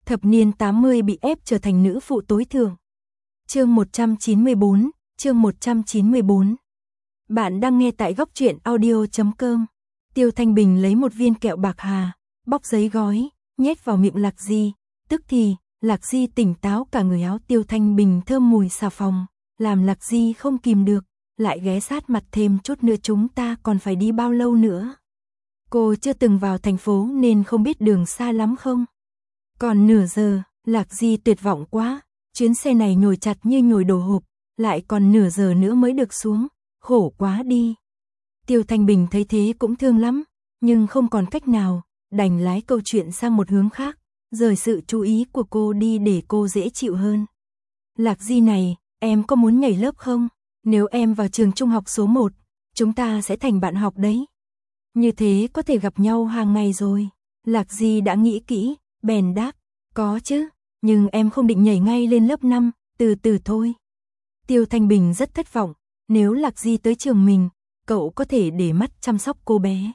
thập niên 80 bị ép trở thành nữ phụ tối thượng. Chương 194. Bạn đang nghe tại góc truyện audio.com. Tiêu Thanh Bình lấy một viên kẹo bạc hà, bóc giấy gói, nhét vào miệng Lạc Di. Tức thì, Lạc Di tỉnh táo cả người. Áo Tiêu Thanh Bình thơm mùi xà phòng, làm Lạc Di không kìm được, lại ghé sát mặt thêm chút nữa. Chúng ta còn phải đi bao lâu nữa? Cô chưa từng vào thành phố nên không biết đường xa lắm không? Còn nửa giờ, Lạc Di tuyệt vọng quá, chuyến xe này nhồi chặt như nhồi đồ hộp, lại còn nửa giờ nữa mới được xuống, khổ quá đi. Tiêu Thanh Bình thấy thế cũng thương lắm, nhưng không còn cách nào, đành lái câu chuyện sang một hướng khác, rời sự chú ý của cô đi để cô dễ chịu hơn. Lạc Di này, em có muốn nhảy lớp không? Nếu em vào trường trung học số 1, chúng ta sẽ thành bạn học đấy. Như thế có thể gặp nhau hàng ngày rồi. Lạc Di đã nghĩ kỹ, bèn đáp, có chứ, nhưng em không định nhảy ngay lên lớp 5, từ từ thôi. Tiêu Thanh Bình rất thất vọng, nếu Lạc Di tới trường mình, cậu có thể để mắt chăm sóc cô bé.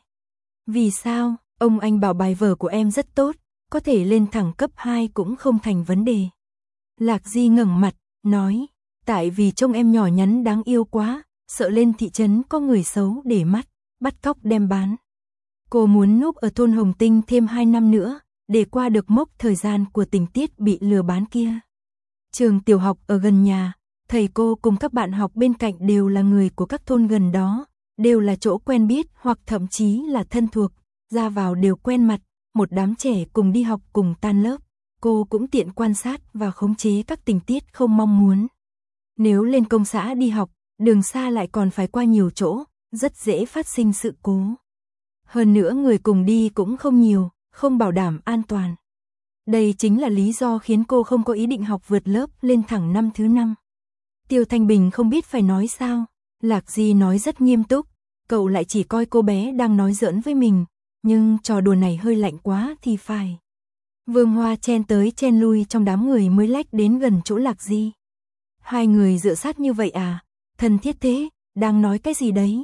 Vì sao? Ông anh bảo bài vở của em rất tốt, có thể lên thẳng cấp 2 cũng không thành vấn đề. Lạc Di ngẩng mặt, nói, tại vì trông em nhỏ nhắn đáng yêu quá, sợ lên thị trấn có người xấu để mắt, bắt cóc đem bán. Cô muốn núp ở thôn Hồng Tinh thêm 2 năm nữa, để qua được mốc thời gian của tình tiết bị lừa bán kia. Trường tiểu học ở gần nhà, thầy cô cùng các bạn học bên cạnh đều là người của các thôn gần đó, đều là chỗ quen biết hoặc thậm chí là thân thuộc, ra vào đều quen mặt, một đám trẻ cùng đi học cùng tan lớp. Cô cũng tiện quan sát và khống chế các tình tiết không mong muốn. Nếu lên công xã đi học, đường xa lại còn phải qua nhiều chỗ, rất dễ phát sinh sự cố. Hơn nữa người cùng đi cũng không nhiều, không bảo đảm an toàn. Đây chính là lý do khiến cô không có ý định học vượt lớp lên thẳng năm thứ 5. Tiêu Thanh Bình không biết phải nói sao. Lạc Di nói rất nghiêm túc, cậu lại chỉ coi cô bé đang nói giỡn với mình, nhưng trò đùa này hơi lạnh quá thì phải. Vương Hoa chen tới chen lui trong đám người mới lách đến gần chỗ Lạc Di. Hai người dựa sát như vậy à? Thân thiết thế, đang nói cái gì đấy?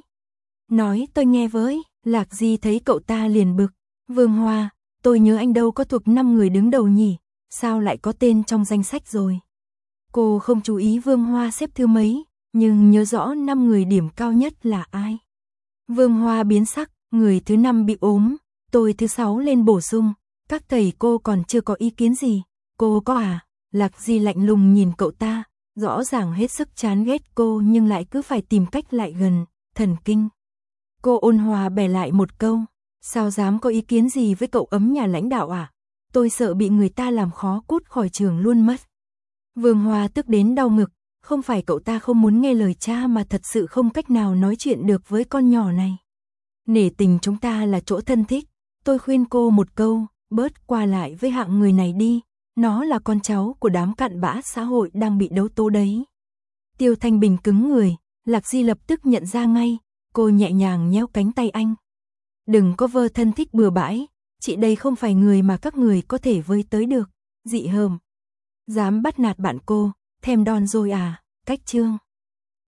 Nói tôi nghe với. Lạc Di thấy cậu ta liền bực. Vương Hoa, tôi nhớ anh đâu có thuộc 5 người đứng đầu nhỉ, sao lại có tên trong danh sách rồi? Cô không chú ý Vương Hoa xếp thứ mấy, nhưng nhớ rõ 5 người điểm cao nhất là ai. Vương Hoa biến sắc, người thứ 5 bị ốm, tôi thứ 6 lên bổ sung, các thầy cô còn chưa có ý kiến gì, cô có à? Lạc Di lạnh lùng nhìn cậu ta, rõ ràng hết sức chán ghét cô nhưng lại cứ phải tìm cách lại gần, thần kinh. Cô ôn hòa bẻ lại một câu, sao dám có ý kiến gì với cậu ấm nhà lãnh đạo à? Tôi sợ bị người ta làm khó cút khỏi trường luôn mất. Vương Hoa tức đến đau ngực, không phải cậu ta không muốn nghe lời cha mà thật sự không cách nào nói chuyện được với con nhỏ này. Nể tình chúng ta là chỗ thân thích, tôi khuyên cô một câu, bớt qua lại với hạng người này đi, nó là con cháu của đám cặn bã xã hội đang bị đấu tố đấy. Tiêu Thanh Bình cứng người, Lạc Di lập tức nhận ra ngay, cô nhẹ nhàng nhéo cánh tay anh. Đừng có vơ thân thích bừa bãi, chị đây không phải người mà các người có thể với tới được, dị hợm. Dám bắt nạt bạn cô, thèm đòn rồi à? Cách chương.